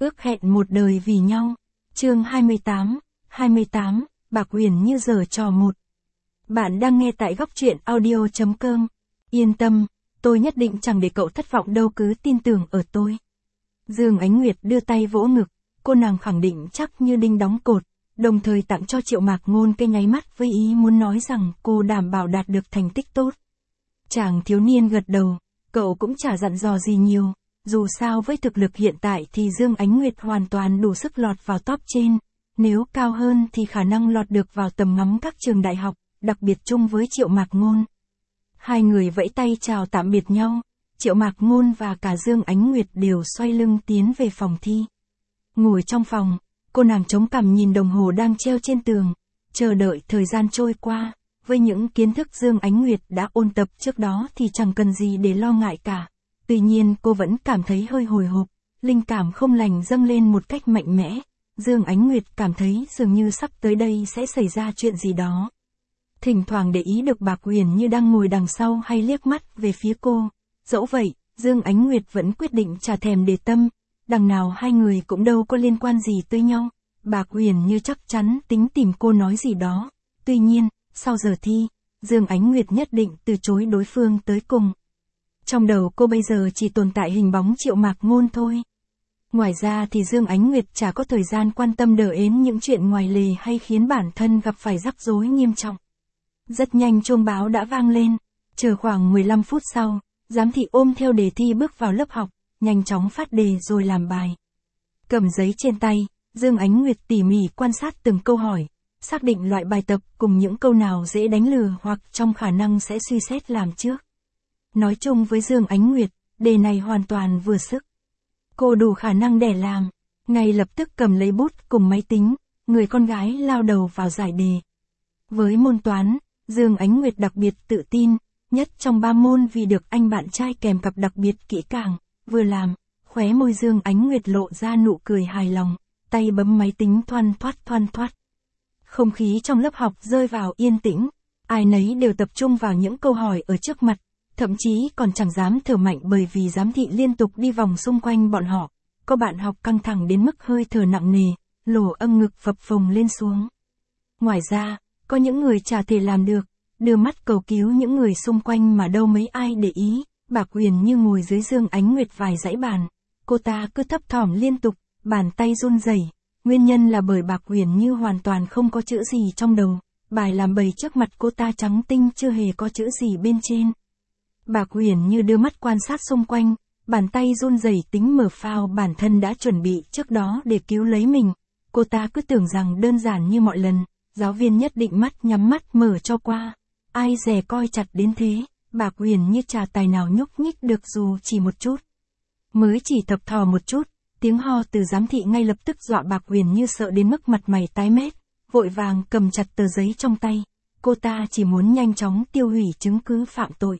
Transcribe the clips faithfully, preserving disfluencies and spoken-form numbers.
Ước hẹn một đời vì nhau. Chương hai mươi tám, hai mươi tám, Bạc Huyền Như giở trò một. Bạn đang nghe tại góc truyện audio chấm com. Yên tâm, tôi nhất định chẳng để cậu thất vọng đâu, cứ tin tưởng ở tôi. Dương Ánh Nguyệt đưa tay vỗ ngực, cô nàng khẳng định chắc như đinh đóng cột, đồng thời tặng cho Triệu Mạc Ngôn cái nháy mắt với ý muốn nói rằng cô đảm bảo đạt được thành tích tốt. Chàng thiếu niên gật đầu, cậu cũng chả dặn dò gì nhiều, dù sao với thực lực hiện tại thì Dương Ánh Nguyệt hoàn toàn đủ sức lọt vào top trên, nếu cao hơn thì khả năng lọt được vào tầm ngắm các trường đại học, đặc biệt chung với Triệu Mạc Ngôn. Hai người vẫy tay chào tạm biệt nhau, Triệu Mạc Ngôn và cả Dương Ánh Nguyệt đều xoay lưng tiến về phòng thi. Ngồi trong phòng, cô nàng chống cằm nhìn đồng hồ đang treo trên tường, chờ đợi thời gian trôi qua, với những kiến thức Dương Ánh Nguyệt đã ôn tập trước đó thì chẳng cần gì để lo ngại cả. Tuy nhiên cô vẫn cảm thấy hơi hồi hộp, linh cảm không lành dâng lên một cách mạnh mẽ. Dương Ánh Nguyệt cảm thấy dường như sắp tới đây sẽ xảy ra chuyện gì đó. Thỉnh thoảng để ý được Bạc Huyền Như đang ngồi đằng sau hay liếc mắt về phía cô. Dẫu vậy, Dương Ánh Nguyệt vẫn quyết định chả thèm để tâm, đằng nào hai người cũng đâu có liên quan gì tới nhau. Bạc Huyền Như chắc chắn tính tìm cô nói gì đó. Tuy nhiên, sau giờ thi, Dương Ánh Nguyệt nhất định từ chối đối phương tới cùng. Trong đầu cô bây giờ chỉ tồn tại hình bóng Triệu Mạc Ngôn thôi. Ngoài ra thì Dương Ánh Nguyệt chả có thời gian quan tâm đờ ến những chuyện ngoài lề hay khiến bản thân gặp phải rắc rối nghiêm trọng. Rất nhanh chuông báo đã vang lên, chờ khoảng mười lăm phút sau, giám thị ôm theo đề thi bước vào lớp học, nhanh chóng phát đề rồi làm bài. Cầm giấy trên tay, Dương Ánh Nguyệt tỉ mỉ quan sát từng câu hỏi, xác định loại bài tập cùng những câu nào dễ đánh lừa hoặc trong khả năng sẽ suy xét làm trước. Nói chung với Dương Ánh Nguyệt, đề này hoàn toàn vừa sức. Cô đủ khả năng để làm, ngay lập tức cầm lấy bút cùng máy tính, người con gái lao đầu vào giải đề. Với môn toán, Dương Ánh Nguyệt đặc biệt tự tin, nhất trong ba môn vì được anh bạn trai kèm cặp đặc biệt kỹ càng, vừa làm, khóe môi Dương Ánh Nguyệt lộ ra nụ cười hài lòng, tay bấm máy tính thoăn thoắt thoăn thoắt. Không khí trong lớp học rơi vào yên tĩnh, ai nấy đều tập trung vào những câu hỏi ở trước mặt. Thậm chí còn chẳng dám thở mạnh bởi vì giám thị liên tục đi vòng xung quanh bọn họ. Có bạn học căng thẳng đến mức hơi thở nặng nề, lỗ âm ngực phập phồng lên xuống. Ngoài ra, có những người chả thể làm được, đưa mắt cầu cứu những người xung quanh mà đâu mấy ai để ý. Bạc Huyền Như ngồi dưới Dương Ánh Nguyệt vài dãy bàn. Cô ta cứ thấp thỏm liên tục, bàn tay run rẩy. Nguyên nhân là bởi Bạc Huyền Như hoàn toàn không có chữ gì trong đầu. Bài làm bày trước mặt cô ta trắng tinh chưa hề có chữ gì bên trên. Bạc Huyền Như đưa mắt quan sát xung quanh, bàn tay run rẩy tính mở file bản thân đã chuẩn bị trước đó để cứu lấy mình. Cô ta cứ tưởng rằng đơn giản như mọi lần, giáo viên nhất định mắt nhắm mắt mở cho qua. Ai dè coi chặt đến thế, Bạc Huyền Như chả tài nào nhúc nhích được dù chỉ một chút. Mới chỉ thập thò một chút, tiếng ho từ giám thị ngay lập tức dọa Bạc Huyền Như sợ đến mức mặt mày tái mét, vội vàng cầm chặt tờ giấy trong tay. Cô ta chỉ muốn nhanh chóng tiêu hủy chứng cứ phạm tội.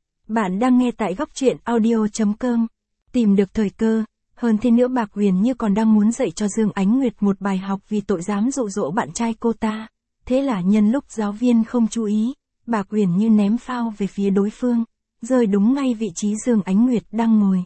Bạn đang nghe tại góc truyện audio chấm com. Tìm được thời cơ, hơn thế nữa Bạc Huyền Như còn đang muốn dạy cho Dương Ánh Nguyệt một bài học vì tội dám dụ dỗ bạn trai cô ta. Thế là nhân lúc giáo viên không chú ý, Bạc Huyền Như ném phao về phía đối phương, rơi đúng ngay vị trí Dương Ánh Nguyệt đang ngồi.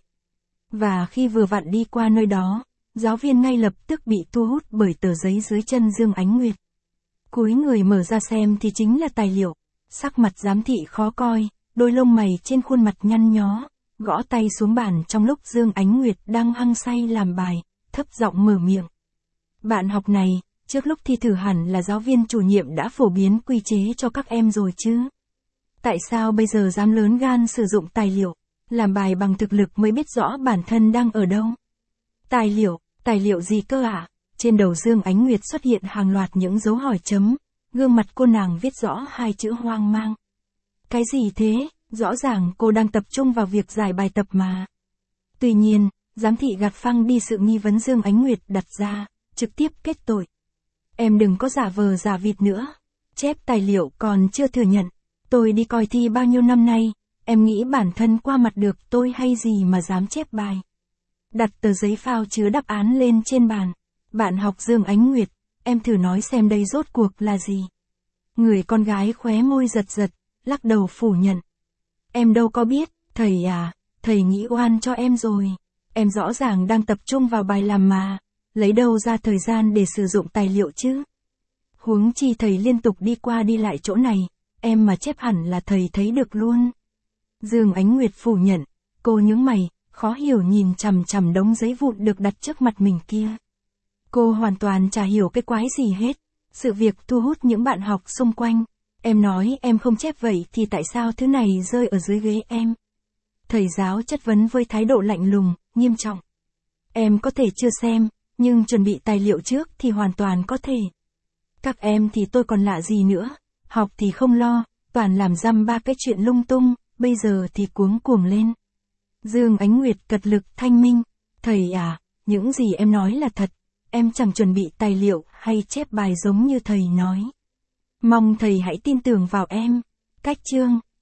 Và khi vừa vặn đi qua nơi đó, giáo viên ngay lập tức bị thu hút bởi tờ giấy dưới chân Dương Ánh Nguyệt. Cúi người mở ra xem thì chính là tài liệu, sắc mặt giám thị khó coi. Đôi lông mày trên khuôn mặt nhăn nhó, gõ tay xuống bàn trong lúc Dương Ánh Nguyệt đang hăng say làm bài, thấp giọng mở miệng. Bạn học này, trước lúc thi thử hẳn là giáo viên chủ nhiệm đã phổ biến quy chế cho các em rồi chứ. Tại sao bây giờ dám lớn gan sử dụng tài liệu, làm bài bằng thực lực mới biết rõ bản thân đang ở đâu? Tài liệu, tài liệu gì cơ ạ? À? Trên đầu Dương Ánh Nguyệt xuất hiện hàng loạt những dấu hỏi chấm, gương mặt cô nàng viết rõ hai chữ hoang mang. Cái gì thế, rõ ràng cô đang tập trung vào việc giải bài tập mà. Tuy nhiên, giám thị gạt phăng đi sự nghi vấn Dương Ánh Nguyệt đặt ra, trực tiếp kết tội. Em đừng có giả vờ giả vịt nữa, chép tài liệu còn chưa thừa nhận. Tôi đi coi thi bao nhiêu năm nay, em nghĩ bản thân qua mặt được tôi hay gì mà dám chép bài. Đặt tờ giấy phao chứa đáp án lên trên bàn. Bạn học Dương Ánh Nguyệt, em thử nói xem đây rốt cuộc là gì. Người con gái khóe môi giật giật, lắc đầu phủ nhận. Em đâu có biết, thầy à, thầy nghĩ oan cho em rồi. em rõ ràng đang tập trung vào bài làm mà, lấy đâu ra thời gian để sử dụng tài liệu chứ? Huống chi thầy liên tục đi qua đi lại chỗ này, em mà chép hẳn là thầy thấy được luôn. Dương Ánh Nguyệt phủ nhận, cô nhướng mày, khó hiểu nhìn chằm chằm đống giấy vụn được đặt trước mặt mình kia. Cô hoàn toàn chả hiểu cái quái gì hết, sự việc thu hút những bạn học xung quanh. Em nói em không chép vậy thì tại sao thứ này rơi ở dưới ghế em? Thầy giáo chất vấn với thái độ lạnh lùng, nghiêm trọng. Em có thể chưa xem, nhưng chuẩn bị tài liệu trước thì hoàn toàn có thể. Các em thì tôi còn lạ gì nữa, học thì không lo, toàn làm dăm ba cái chuyện lung tung, bây giờ thì cuống cuồng lên. Dương Ánh Nguyệt cật lực thanh minh, thầy à, những gì em nói là thật, em chẳng chuẩn bị tài liệu hay chép bài giống như thầy nói. Mong thầy hãy tin tưởng vào em. Cách chương